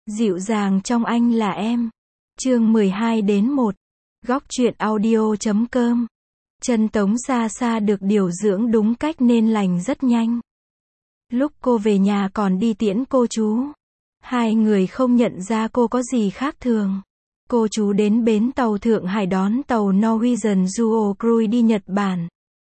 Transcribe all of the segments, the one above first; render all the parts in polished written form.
Dịu dàng trong anh là em. Chương 12-1. Góc truyện audio.com. Chân Tống Sa Sa được điều dưỡng đúng cách nên lành rất nhanh. Lúc cô về nhà còn đi tiễn cô chú. Hai người không nhận ra cô có gì khác thường. Cô chú đến bến tàu Thượng Hải đón tàu Norwegian Duo Cruise đi Nhật Bản.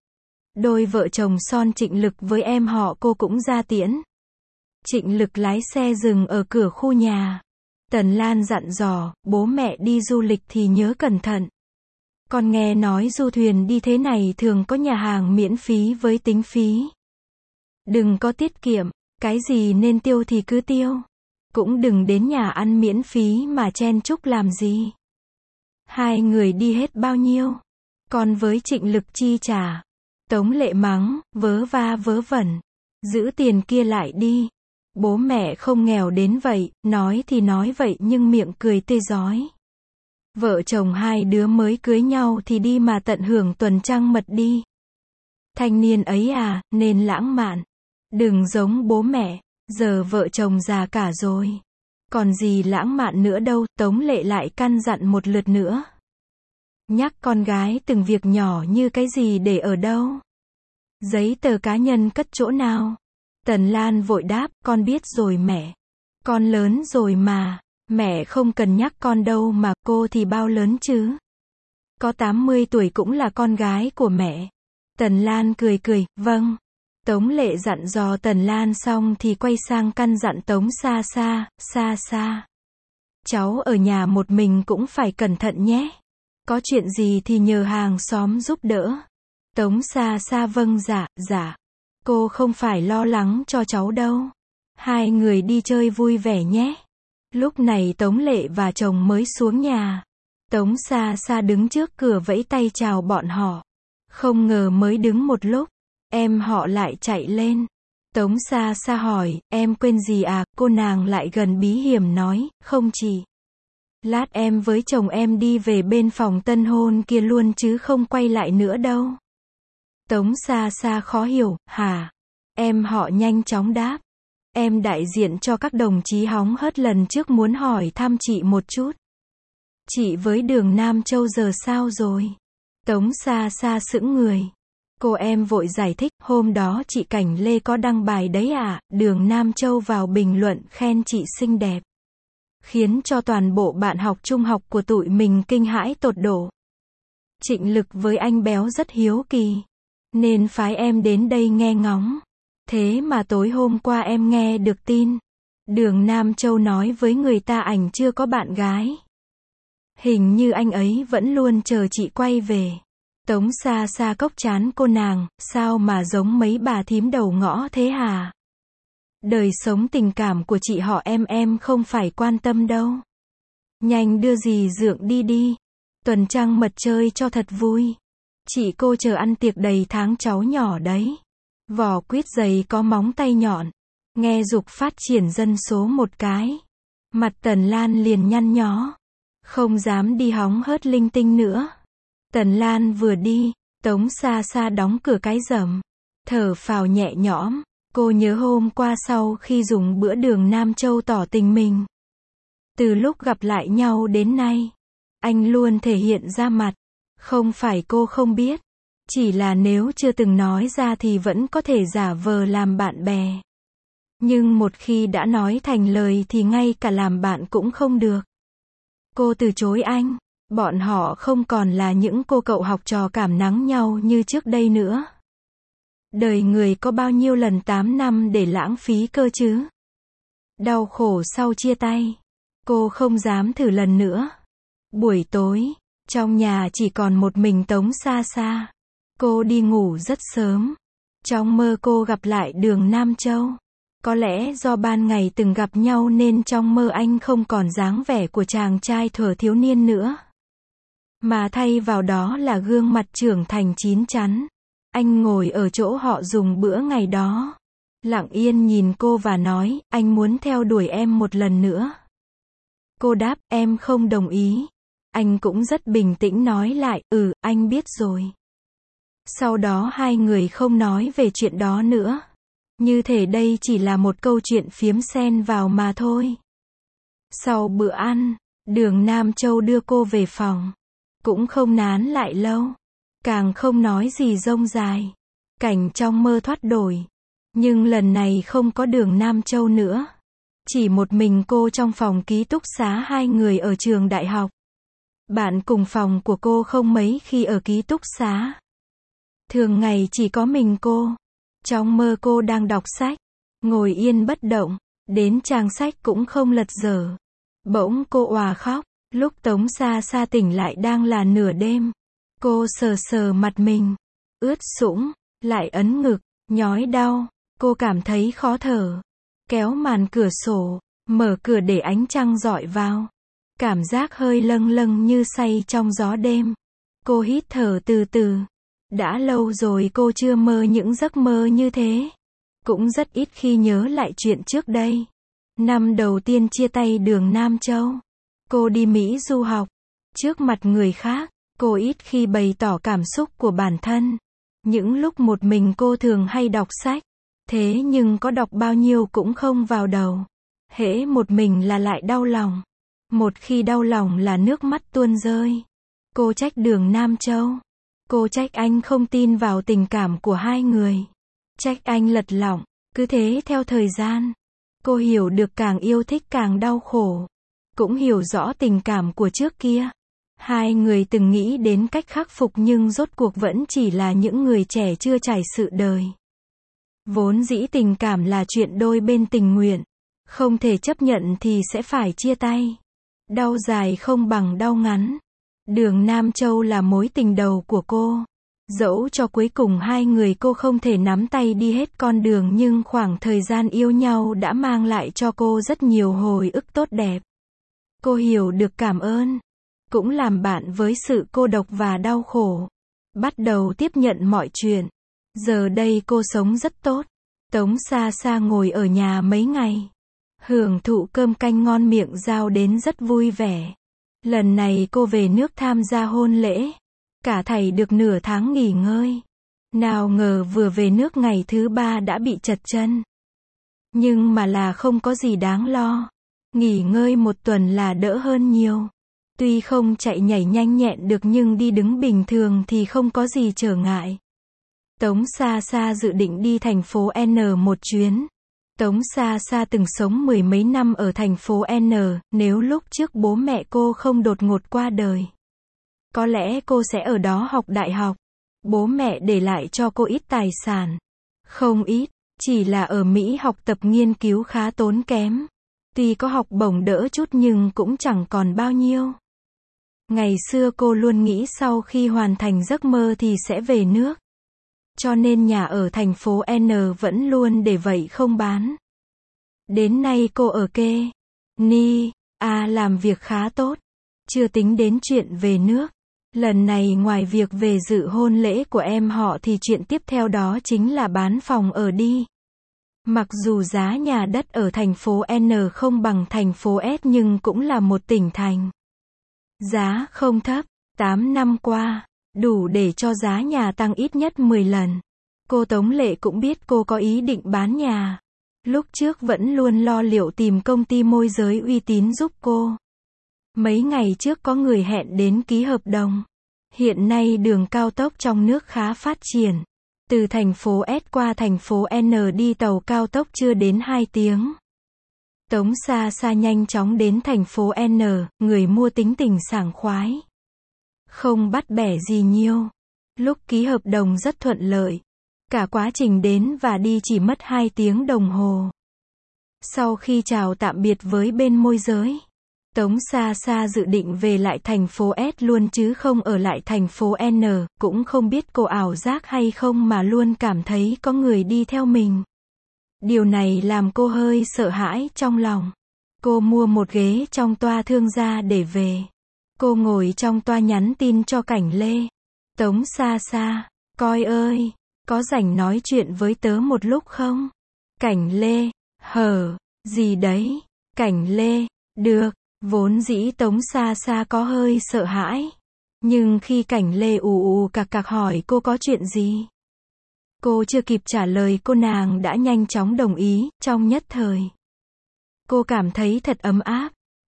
Đôi vợ chồng son Trịnh Lực với em họ cô cũng ra tiễn. Trịnh Lực lái xe dừng ở cửa khu nhà. Tần Lan dặn dò, bố mẹ đi du lịch thì nhớ cẩn thận. Con nghe nói du thuyền đi thế này thường có nhà hàng miễn phí với tính phí. Đừng có tiết kiệm, cái gì nên tiêu thì cứ tiêu. Cũng đừng đến nhà ăn miễn phí mà chen chúc làm gì. Hai người đi hết bao nhiêu? Còn với Trịnh Lực chi trả. Tống Lệ mắng, vớ va vớ vẩn. Giữ tiền kia lại đi. Bố mẹ không nghèo đến vậy, nói thì nói vậy nhưng miệng cười tươi rói. Vợ chồng hai đứa mới cưới nhau thì đi mà tận hưởng tuần trăng mật đi. Thanh niên ấy à, nên lãng mạn. Đừng giống bố mẹ, giờ vợ chồng già cả rồi. Còn gì lãng mạn nữa đâu, Tống Lệ lại căn dặn một lượt nữa. Nhắc con gái từng việc nhỏ như cái gì để ở đâu. Giấy tờ cá nhân cất chỗ nào. Tần Lan vội đáp, con biết rồi mẹ. Con lớn rồi mà. Mẹ không cần nhắc con đâu mà, cô thì bao lớn chứ. Có 80 tuổi cũng là con gái của mẹ. Tần Lan cười cười, vâng. Tống Lệ dặn dò Tần Lan xong thì quay sang căn dặn Tống Sa Sa, Sa Sa. Cháu ở nhà một mình cũng phải cẩn thận nhé. Có chuyện gì thì nhờ hàng xóm giúp đỡ. Tống Sa Sa vâng dạ, dạ. Cô không phải lo lắng cho cháu đâu. Hai người đi chơi vui vẻ nhé. Lúc này Tống Lệ và chồng mới xuống nhà. Tống Sa Sa đứng trước cửa vẫy tay chào bọn họ. Không ngờ mới đứng một lúc, em họ lại chạy lên. Tống Sa Sa hỏi, em quên gì à? Cô nàng lại gần bí hiểm nói, không chị. Lát em với chồng em đi về bên phòng tân hôn kia luôn chứ không quay lại nữa đâu. Tống Sa Sa khó hiểu, hả? Em họ nhanh chóng đáp. Em đại diện cho các đồng chí hóng hớt lần trước muốn hỏi thăm chị một chút. Chị với Đường Nam Châu giờ sao rồi? Tống Sa Sa sững người. Cô em vội giải thích, hôm đó chị Cảnh Lê có đăng bài đấy à, Đường Nam Châu vào bình luận khen chị xinh đẹp. Khiến cho toàn bộ bạn học trung học của tụi mình kinh hãi tột độ. Trịnh Lực với anh Béo rất hiếu kỳ. Nên phái em đến đây nghe ngóng. Thế mà tối hôm qua em nghe được tin. Đường Nam Châu nói với người ta ảnh chưa có bạn gái. Hình như anh ấy vẫn luôn chờ chị quay về. Tống Sa Sa cốc chán cô nàng, sao mà giống mấy bà thím đầu ngõ thế hả? Đời sống tình cảm của chị họ em không phải quan tâm đâu. Nhanh đưa dì dượng đi đi. Tuần trăng mật chơi cho thật vui. Chị cô chờ ăn tiệc đầy tháng cháu nhỏ đấy. Vỏ quýt dày có móng tay nhọn. Nghe giục phát triển dân số một cái. Mặt Tần Lan liền nhăn nhó. Không dám đi hóng hớt linh tinh nữa. Tần Lan vừa đi, Tống Sa Sa đóng cửa cái rầm. Thở phào nhẹ nhõm. Cô nhớ hôm qua sau khi dùng bữa Đường Nam Châu tỏ tình mình. Từ lúc gặp lại nhau đến nay, anh luôn thể hiện ra mặt. Không phải cô không biết. Chỉ là nếu chưa từng nói ra thì vẫn có thể giả vờ làm bạn bè. Nhưng một khi đã nói thành lời thì ngay cả làm bạn cũng không được. Cô từ chối anh. Bọn họ không còn là những cô cậu học trò cảm nắng nhau như trước đây nữa. Đời người có bao nhiêu lần 8 năm để lãng phí cơ chứ? Đau khổ sau chia tay. Cô không dám thử lần nữa. Buổi tối, trong nhà chỉ còn một mình Tống Sa Sa. Cô đi ngủ rất sớm. Trong mơ cô gặp lại Đường Nam Châu. Có lẽ do ban ngày từng gặp nhau nên trong mơ anh không còn dáng vẻ của chàng trai thuở thiếu niên nữa. Mà thay vào đó là gương mặt trưởng thành chín chắn. Anh ngồi ở chỗ họ dùng bữa ngày đó. Lặng yên nhìn cô và nói, anh muốn theo đuổi em một lần nữa. Cô đáp, em không đồng ý. Anh cũng rất bình tĩnh nói lại, anh biết rồi. Sau đó hai người không nói về chuyện đó nữa. Như thể đây chỉ là một câu chuyện phiếm xen vào mà thôi. Sau bữa ăn, Đường Nam Châu đưa cô về phòng. Cũng không nán lại lâu. Càng không nói gì rông dài. Cảnh trong mơ thoát đổi. Nhưng lần này không có Đường Nam Châu nữa. Chỉ một mình cô trong phòng ký túc xá hai người ở trường đại học. Bạn cùng phòng của cô không mấy khi ở ký túc xá. Thường ngày chỉ có mình cô. Trong mơ cô đang đọc sách. Ngồi yên bất động. Đến trang sách cũng không lật dở. Bỗng cô òa khóc. Lúc Tống Sa Sa tỉnh lại đang là nửa đêm. Cô sờ sờ mặt mình. Ướt sũng. Lại ấn ngực. Nhói đau. Cô cảm thấy khó thở. Kéo màn cửa sổ. Mở cửa để ánh trăng rọi vào. Cảm giác hơi lâng lâng như say trong gió đêm. Cô hít thở từ từ. Đã lâu rồi cô chưa mơ những giấc mơ như thế. Cũng rất ít khi nhớ lại chuyện trước đây. Năm đầu tiên chia tay Đường Nam Châu. Cô đi Mỹ du học. Trước mặt người khác, cô ít khi bày tỏ cảm xúc của bản thân. Những lúc một mình cô thường hay đọc sách. Thế nhưng có đọc bao nhiêu cũng không vào đầu. Hễ một mình là lại đau lòng. Một khi đau lòng là nước mắt tuôn rơi. Cô trách Đường Nam Châu. Cô trách anh không tin vào tình cảm của hai người. Trách anh lật lọng. Cứ thế theo thời gian. Cô hiểu được càng yêu thích càng đau khổ. Cũng hiểu rõ tình cảm của trước kia. Hai người từng nghĩ đến cách khắc phục nhưng rốt cuộc vẫn chỉ là những người trẻ chưa trải sự đời. Vốn dĩ tình cảm là chuyện đôi bên tình nguyện. Không thể chấp nhận thì sẽ phải chia tay. Đau dài không bằng đau ngắn. Đường Nam Châu là mối tình đầu của cô. Dẫu cho cuối cùng hai người cô không thể nắm tay đi hết con đường nhưng khoảng thời gian yêu nhau đã mang lại cho cô rất nhiều hồi ức tốt đẹp. Cô hiểu được cảm ơn. Cũng làm bạn với sự cô độc và đau khổ. Bắt đầu tiếp nhận mọi chuyện. Giờ đây cô sống rất tốt. Tống Sa Sa ngồi ở nhà mấy ngày. Hưởng thụ cơm canh ngon miệng giao đến rất vui vẻ. Lần này cô về nước tham gia hôn lễ. Cả thảy được nửa tháng nghỉ ngơi. Nào ngờ vừa về nước ngày thứ 3 đã bị trật chân. Nhưng mà là không có gì đáng lo. Nghỉ ngơi một tuần là đỡ hơn nhiều. Tuy không chạy nhảy nhanh nhẹn được nhưng đi đứng bình thường thì không có gì trở ngại. Tống Sa Sa dự định đi thành phố N một chuyến. Tống Sa Sa từng sống mười mấy năm ở thành phố N, nếu lúc trước bố mẹ cô không đột ngột qua đời. Có lẽ cô sẽ ở đó học đại học. Bố mẹ để lại cho cô ít tài sản. Không ít, chỉ là ở Mỹ học tập nghiên cứu khá tốn kém. Tuy có học bổng đỡ chút nhưng cũng chẳng còn bao nhiêu. Ngày xưa cô luôn nghĩ sau khi hoàn thành giấc mơ thì sẽ về nước. Cho nên nhà ở thành phố N vẫn luôn để vậy không bán. Đến nay cô ở Kê Ni A làm việc khá tốt. Chưa tính đến chuyện về nước. Lần này ngoài việc về dự hôn lễ của em họ thì chuyện tiếp theo đó chính là bán phòng ở đi. Mặc dù giá nhà đất ở thành phố N không bằng thành phố S nhưng cũng là một tỉnh thành. Giá không thấp, 8 năm qua, đủ để cho giá nhà tăng ít nhất 10 lần. Cô Tống Lệ cũng biết cô có ý định bán nhà. Lúc trước vẫn luôn lo liệu tìm công ty môi giới uy tín giúp cô. Mấy ngày trước có người hẹn đến ký hợp đồng. Hiện nay đường cao tốc trong nước khá phát triển. Từ thành phố S qua thành phố N đi tàu cao tốc chưa đến 2 tiếng. Tống Sa Sa nhanh chóng đến thành phố N, người mua tính tình sảng khoái. Không bắt bẻ gì nhiều. Lúc ký hợp đồng rất thuận lợi. Cả quá trình đến và đi chỉ mất 2 tiếng đồng hồ. Sau khi chào tạm biệt với bên môi giới, Tống Sa Sa dự định về lại thành phố S luôn chứ không ở lại thành phố N, cũng không biết cô ảo giác hay không mà luôn cảm thấy có người đi theo mình. Điều này làm cô hơi sợ hãi trong lòng. Cô mua một ghế trong toa thương gia để về. Cô ngồi trong toa nhắn tin cho Cảnh Lê. Tống Sa Sa, coi ơi, có rảnh nói chuyện với tớ một lúc không? Cảnh Lê, hở, gì đấy? Cảnh Lê, được. Vốn dĩ Tống Sa Sa có hơi sợ hãi. Nhưng khi Cảnh Lê ù ù cạc cạc hỏi cô có chuyện gì, cô chưa kịp trả lời cô nàng đã nhanh chóng đồng ý, trong nhất thời. Cô cảm thấy thật ấm áp.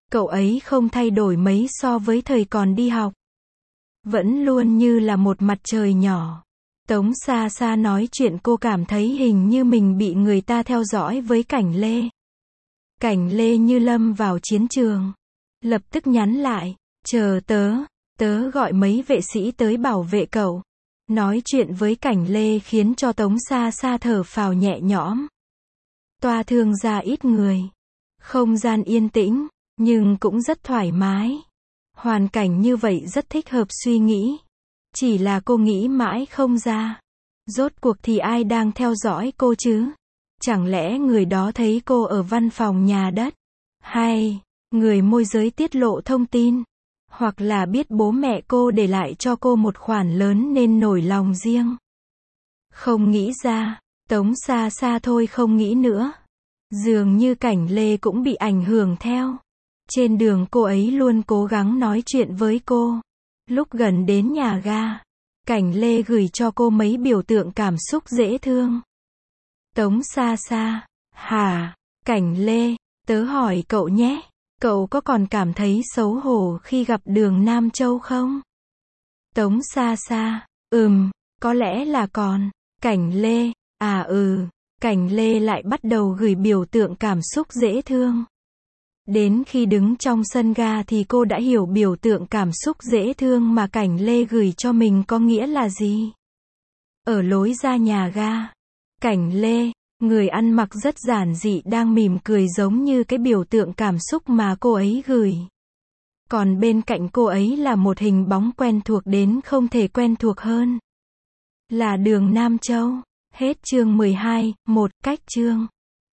Cậu ấy không thay đổi mấy so với thời còn đi học. Vẫn luôn như là một mặt trời nhỏ. Tống Sa Sa nói chuyện cô cảm thấy hình như mình bị người ta theo dõi với Cảnh Lê. Cảnh Lê như lâm vào chiến trường. Lập tức nhắn lại, chờ tớ gọi mấy vệ sĩ tới bảo vệ cậu. Nói chuyện với Cảnh Lê khiến cho Tống Sa Sa thở phào nhẹ nhõm. Tòa thương gia ít người. Không gian yên tĩnh, nhưng cũng rất thoải mái. Hoàn cảnh như vậy rất thích hợp suy nghĩ. Chỉ là cô nghĩ mãi không ra. Rốt cuộc thì ai đang theo dõi cô chứ? Chẳng lẽ người đó thấy cô ở văn phòng nhà đất? Hay, người môi giới tiết lộ thông tin? Hoặc là biết bố mẹ cô để lại cho cô một khoản lớn nên nổi lòng riêng? Không nghĩ ra, Tống Sa Sa thôi không nghĩ nữa. Dường như Cảnh Lê cũng bị ảnh hưởng theo. Trên đường cô ấy luôn cố gắng nói chuyện với cô. Lúc gần đến nhà ga, Cảnh Lê gửi cho cô mấy biểu tượng cảm xúc dễ thương. Tống Sa Sa, hả? Cảnh Lê, tớ hỏi cậu nhé, cậu có còn cảm thấy xấu hổ khi gặp Đường Nam Châu không? Tống Sa Sa, có lẽ là còn. Cảnh Lê, Cảnh Lê lại bắt đầu gửi biểu tượng cảm xúc dễ thương. Đến khi đứng trong sân ga thì cô đã hiểu biểu tượng cảm xúc dễ thương mà Cảnh Lê gửi cho mình có nghĩa là gì. Ở lối ra nhà ga, Cảnh Lê, người ăn mặc rất giản dị đang mỉm cười giống như cái biểu tượng cảm xúc mà cô ấy gửi. Còn bên cạnh cô ấy là một hình bóng quen thuộc đến không thể quen thuộc hơn. Là Đường Nam Châu. Hết chương 12, cách chương.